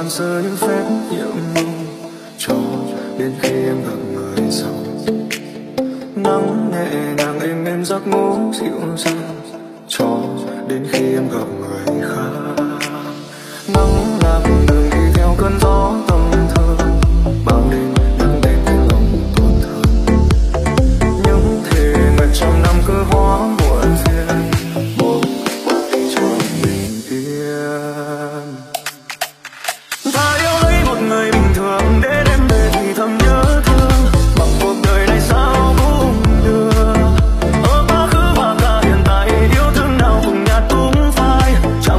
ban sơ những phép nhiệm mong, cho đến khi em gặp người sau. Nắng nhẹ nhàng êm êm giấc ngủ dịu dàng, cho đến khi em gặp người khác. Nắng làm đường đi theo cơn gió tâm thơ, bao đêm nắng đêm trong lòng tổn thương. Những thề nguyện trong năm cứ hóa muộn phiền, một đi cho bình yên. Ta yêu lấy một người bình thường để đêm về thì thầm nhớ thương, bằng cuộc đời này sao cũng được. Ở quá khứ và cả hiện tại yêu thương nào cùng nhạt cũng phai.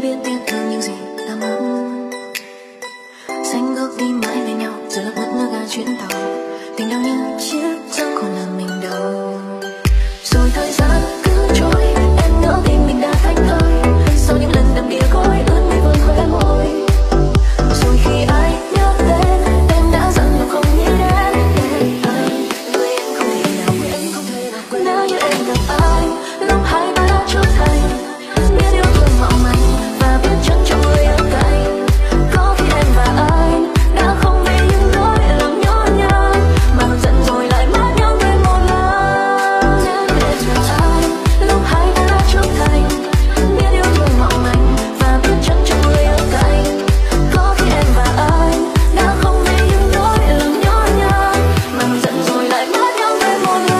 biết tiếc thương những gì ta muốn. Xanh bước đi mãi bên nhau rồi lạc mất nước ga chuyến tàu. Tình đâu như chiếc trăng còn là mình đâu. Rồi thời gian cứ trôi, em ngỡ tim mình đã thành thơi. Sau những lần đầm đìa cối ướt mây vương khóe môi. Rồi khi ai nhớ tên em đã dặn lòng không nghĩ đến anh. Người em không thể nào quên. Nếu như em gặp ai lúc hai ta đã trưởng thành, biết yêu thương mỏng manh và biết trân trọng người ở cạnh. Có khi em và anh đã không vì những nỗi lòng nhỏ nhoi mà giận rồi lại mất nhau thêm một lần. Nếu như em gặp ai lúc hai ta đã trưởng thành, biết yêu thương mỏng manh và biết trân trọng người ở cạnh. Có khi em và anh đã không vì những nỗi lòng nhỏ nhoi mà giận rồi lại mất nhau thêm một lần.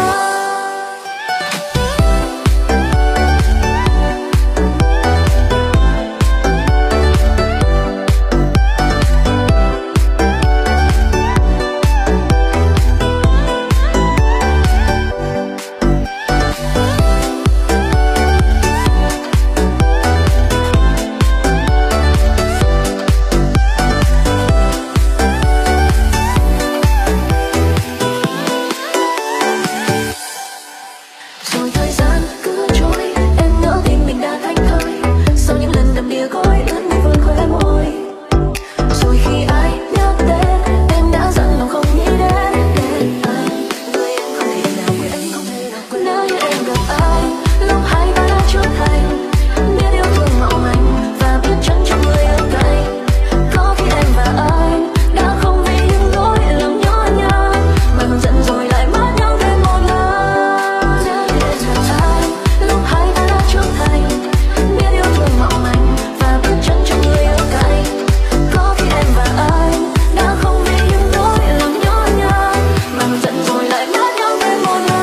Rồi thời gian cứ trôi, em ngỡ tim mình đã thành thơi. Sau những lần đầm đìa cối ướt mây vương khóe môi. Rồi khi ai nhớ tên em đã dặn lòng không nghĩ đến anh. Người em không thể nào quên. Nếu như em gặp ai lúc hai ta đã trưởng thành, biết yêu thương mỏng manh và biết trân trọng người ở cạnh. Có khi em và anh đã không vì những nỗi lòng nhỏ nhoi mà còn giận rồi lại mất nhau thêm một lần. Nếu như em gặp ai lúc hai ta đã trưởng thành, biết yêu thương mỏng manh và biết trân trọng người ở cạnh. Có khi em và anh đã không vì những nỗi lòng nhỏ nhoi mà còn giận rồi lại mất nhau thêm một lần.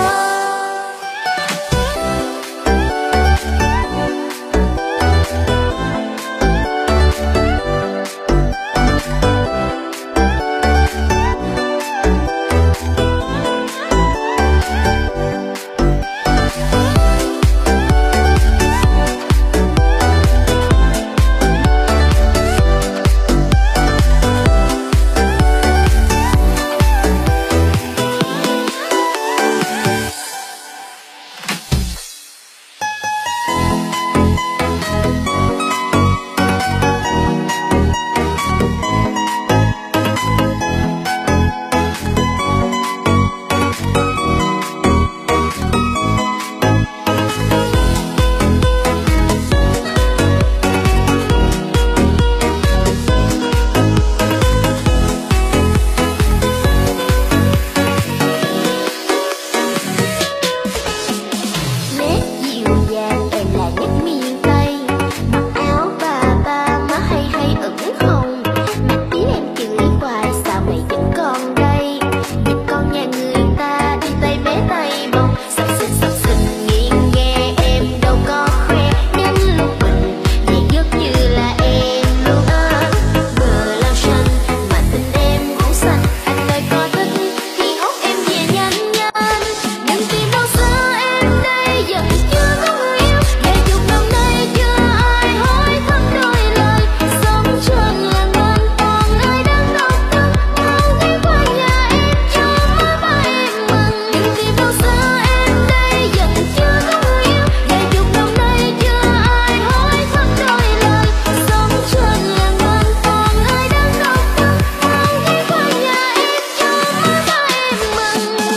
Nét dịu dàng em là nét miền Tây, mặc áo bà ba má hay hay ửng hồng. Mặt tiếng em chửi hoài sao mày vẫn còn đây, nhìn con nhà người ta đi tay bé tay bồng. Sắp xinh nghiêng nghe em đâu có khoe, nhắm lúc mình vậy rất như là em luôn á. Bờ lao xanh mà tình em cũng xanh, anh ơi có thích thì hốt em về nhanh nhanh. Đừng tìm đâu xa em đây vẫn chưa có người yêu, vài chục năm nay chưa ai hỏi thăm đôi lời. Sống trên làng bên còn ai đang đau thương, mau ghé qua nhà em cho má ba em mừng. Đừng tìm đâu xa em đây vẫn chưa có người yêu, vài chục năm nay chưa ai hỏi thăm đôi lời. Sống trên làng bên còn ai đang đau thương, mau ghé qua nhà em cho má ba em mừng.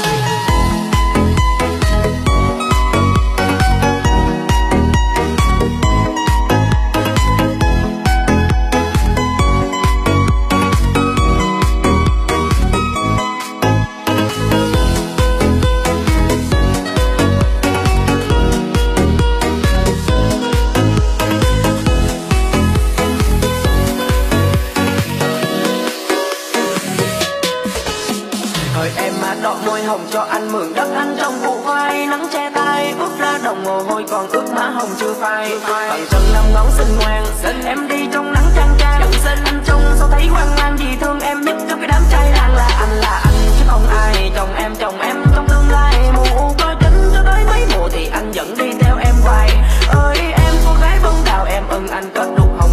Thời em mà đọ môi hồng cho anh mượn đất anh trong vụ vai. Nắng che tay ướt ra đồng mồ hôi còn ướt má hồng chưa phai. Bằng chân năm ngón xinh ngoan, em đi trong nắng chang chang. Anh trông sao thấy hoang mang, vì thương em nhất trong cái đám trai làng là anh chứ không ai. Chồng em trong tương lai mù có tính cho tới mấy mùa thì anh vẫn đi theo em hoài. Ơi em cô gái bông đào em ưng anh kết đục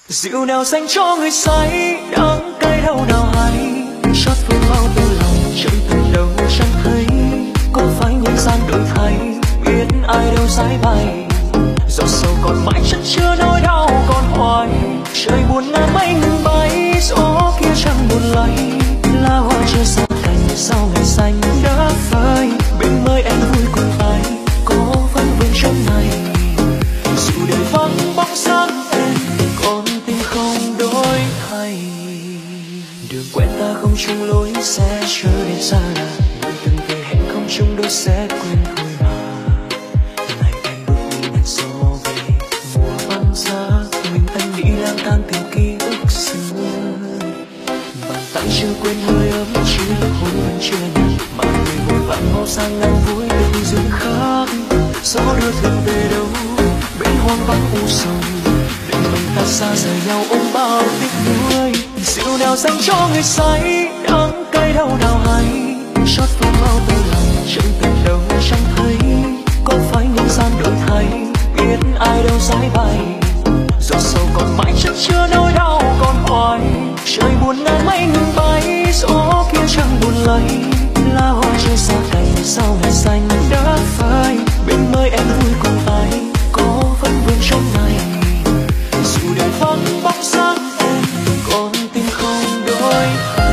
Rượu nào dành cho người say, đắng cay đau nào hay, xót phương bao từ lòng chẳng từ đâu chẳng thấy. Có phải nhân gian đổi thay, biết ai đâu giải bày. Giọt sầu còn mãi chất chứa nỗi đau còn hoài. Trời buồn ngả mây ngừng bay, gió kia chẳng buồn lay. Lá hoa chưa xa cành sau ngày xanh đã phai. Bên mây em vui cùng ai, có vẫn vương trong này. Dù đời vắng bóng sáng em, còn tim không đổi thay. Đường quen ta không chung lối sẽ trở đến xa lạ. Người từng về hẹn không chung đôi sẽ quên thôi mà. Ngày em bước đi nhặt gió về mùa băng giá. Mình anh đi lang thang tìm ký ức xưa. Bàn tay chưa quên hơi ấm chưa hôn vẫn chưa nhạt. Mà người vội vã mau sang ngang vui tình duyên khác. Gió đưa thuyền về đâu bên hoang vắng u sầu. Định mình ta xa rời nhau ôm bao tiếc nuối. Rượu nào dành cho người say, đắng cay đau nào hay. Xót phương bao tơ lòng chẳng từ đâu chẳng thấy. Có phải nhân gian đổi thay, biết ai đâu giải bày. Giọt sầu còn mãi chất chứa nỗi đau còn hoài. Trời buồn ngả mây ngừng bay, gió kia chẳng buồn lay. Lá hoa chưa xa cành sau ngày xanh đã phai. Bên mây em vui cùng ai, có vẫn vương trong này. Dù đời vắng bóng sáng em, còn tim không đổi thay.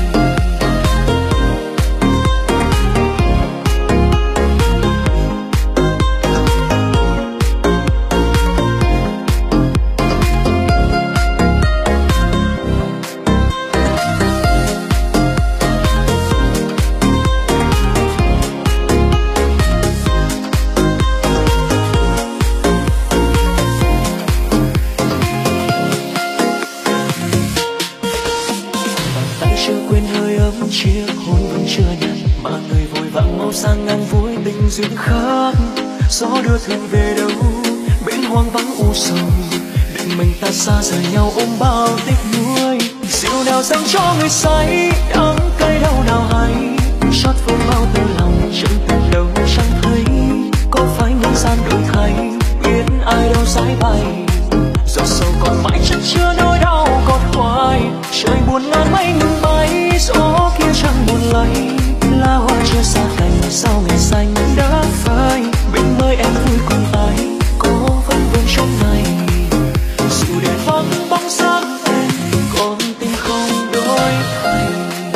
Chiếc hôn vẫn chưa nhạt, mà người vội vã mau sang ngang vui tình duyên khác. Gió đưa thuyền về đâu bên hoang vắng u sầu. Định mình ta xa rời nhau ôm bao tiếc nuối. Rượu nào dành cho người say, đắng cay đau nào hay. Xót phương bao tơ lòng chẳng từ đâu chẳng thấy. Có phải nhân gian đổi thay, biết ai đâu giải bày. Giọt sầu còn mãi chất chứa nỗi đau còn hoài. Trời buồn ngả mây ngừng bay, gió kia chẳng buồn lay. Lá hoa chưa xa cành sau ngày xanh đã phai. Bên mây em vui cùng ai, có vẫn vương trong này. Dù đời vắng bóng sáng em, còn tim không đổi thay.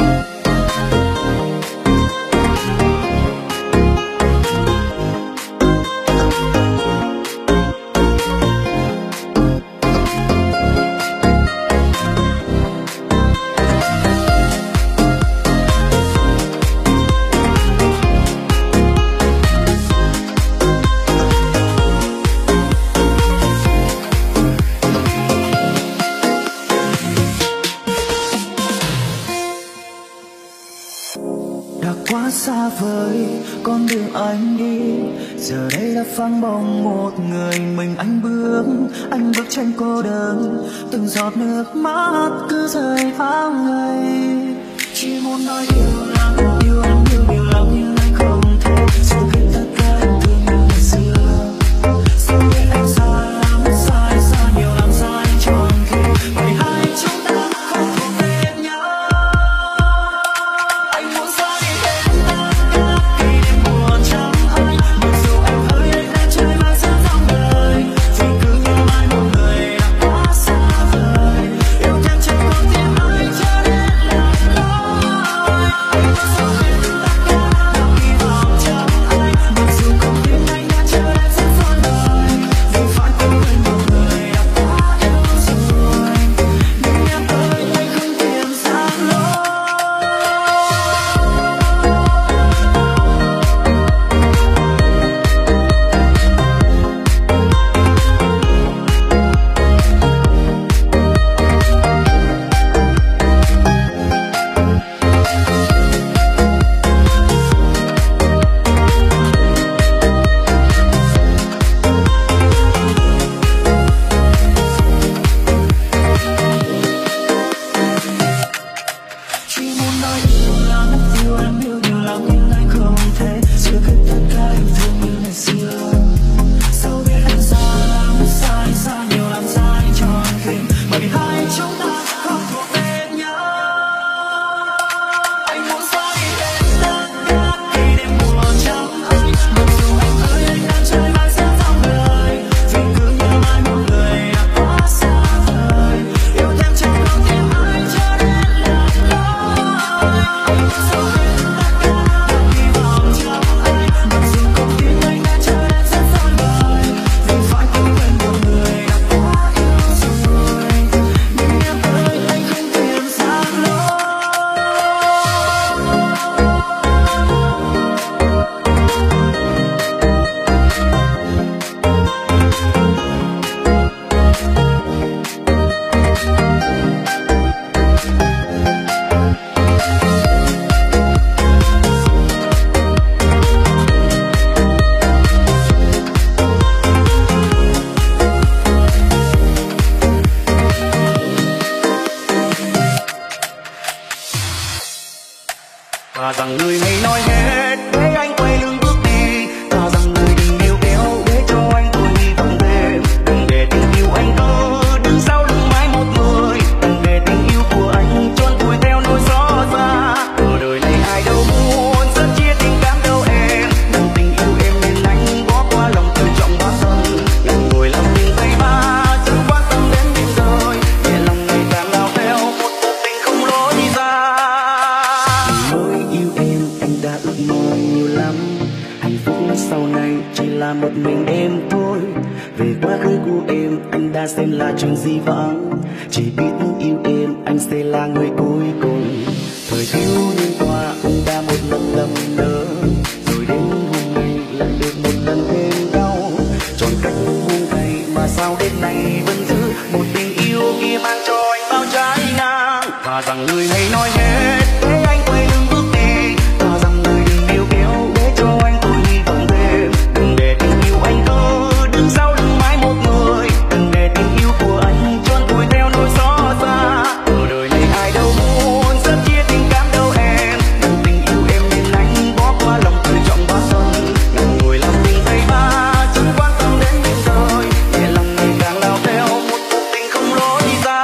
Quá xa vời con đường anh đi, giờ đây đã phăng bóng một người mình anh bước trên cô đơn. Từng giọt nước mắt cứ rơi vào ngày. Chỉ muốn nói yêu lắm, yêu anh nhiều lắm nhưng anh không thể. Dù biết tất cả em thương như ngày xưa. Sao biết anh xa lắm, xa nhiều lắm, xa anh tròn khi ngày hai chúng ta không thể về nhau. Anh muốn xa đi hết khi đêm buồn chẳng hay. Mặc dù em hỡi anh đã chơi bao giờ trong đời, thì cứ như mai một người đã quá xa vời. Yêu thêm chẳng còn tiếng ai cho đến lời nói. Anh muốn rằng người hay nói hết để anh quay lưng bước đi, thà rằng người đừng níu kéo để cho anh tôi hy vọng thêm. Đừng để tình yêu anh cứ đứng sau lưng mãi một người, đừng để tình yêu của anh trốn vùi theo nỗi gió xa. Ở đời này ai đâu muốn rất chia tình cảm đâu em, nhưng tình yêu em nên anh bỏ qua lòng tự trọng hóa thân. Em ngồi làm tình tay ba chẳng quan tâm đến biên giới, nhẹ lòng ngày càng lao theo một cuộc tình không lối ra. Mới yêu em anh đã ước mơ nhiều lắm, hạnh phúc sau này chỉ là một mình em thôi. Về quá khứ của em anh đã xem là chuyện di vãng, chỉ biết yêu em anh sẽ là người cuối cùng. Thời thiếu niên qua anh đã một lần lầm lỡ, rồi đến hôm nay lại được một lần thêm đau. Chọn cách buông tay mà sao đến nay vẫn giữ một tình yêu kia mang cho anh bao trái ngang. Thà rằng người hay nói hết để anh quay lưng bước đi, thà rằng người đừng níu kéo để cho anh tôi hy vọng thêm. Đừng để tình yêu anh cứ đứng sau lưng mãi một người, đừng để tình yêu của anh trốn vùi theo nỗi gió xa. Ở đời này ai đâu muốn rất chia tình cảm đâu em, nhưng tình yêu em nên anh bỏ qua lòng tự trọng hóa thân. Ngàn người làm tình tay ba chẳng quan tâm đến biên giới, nhẹ lòng ngày càng lao theo một cuộc tình không lối ra.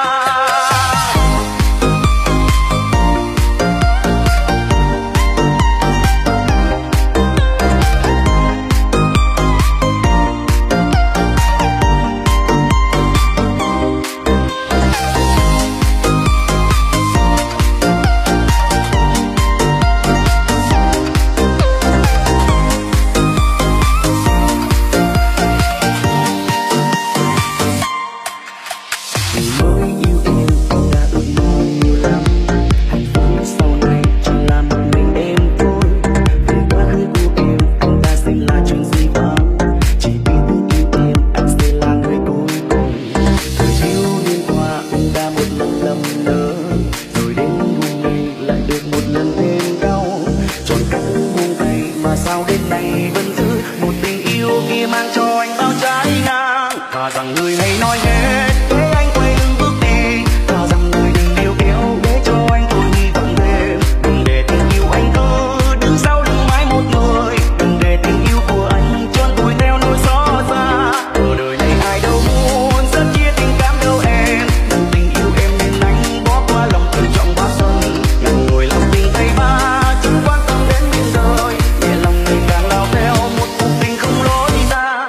Mới yêu em anh đã ước mơ nhiều lắm, hạnh phúc sau này chỉ là một mình em thôi. Về quá khứ của em anh đã xem là chuyện di vãng, chỉ biết yêu em anh sẽ là người cuối cùng. Thời thiếu niên qua anh đã một lần lầm lỡ, rồi đến hôm nay lại được một lần thêm đau. Chọn cách buông tay mà sao đến nay vẫn giữ một tình yêu kia mang cho anh bao trái ngang. Thà rằng người hay nói hết để anh quay lưng bước đi, thà rằng người đừng níu kéo để cho anh tôi hy vọng thêm. Đừng để tình yêu anh cứ đứng sau lưng mãi một người, đừng để tình yêu của anh trốn vùi theo nỗi gió xa. Ở đời này ai đâu muốn rất chia tình cảm đâu em, nhưng tình yêu em nên anh bỏ qua lòng tự trọng hóa thân. Ngàn người làm tình tay ba chẳng quan tâm đến biên giới, nhẹ lòng ngày càng lao theo một cuộc tình không lối ra.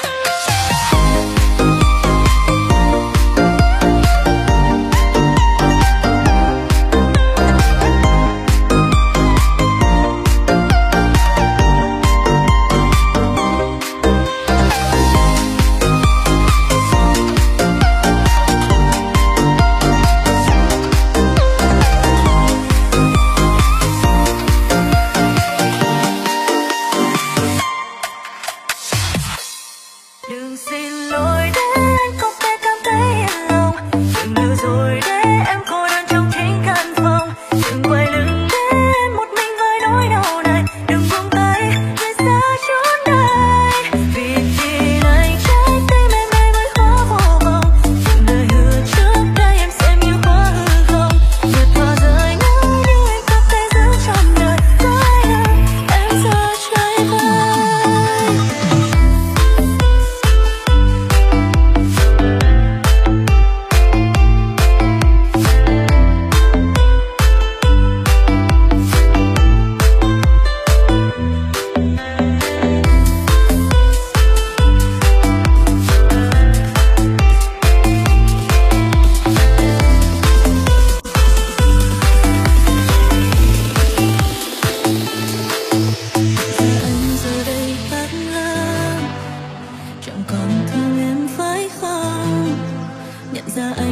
Đừng xin lỗi để anh không thể cảm thấy yên lòng, đừng lừa dối để em cô đơn trong chính căn phòng. Đừng quay lưng để em một mình với nỗi đau này, đừng buông tay rời xa chốn đây. Vì tin anh trái tim em nay mới hóa vô vọng, những lời hứa trước đây em xem như quá hư không. Vượt qua rời ngỡ nhưng anh không thể giữ trọn đời, nói lời em giờ trái vơi. Anh giờ đây khác lắm, chẳng còn thương em phải không? Nhận ra anh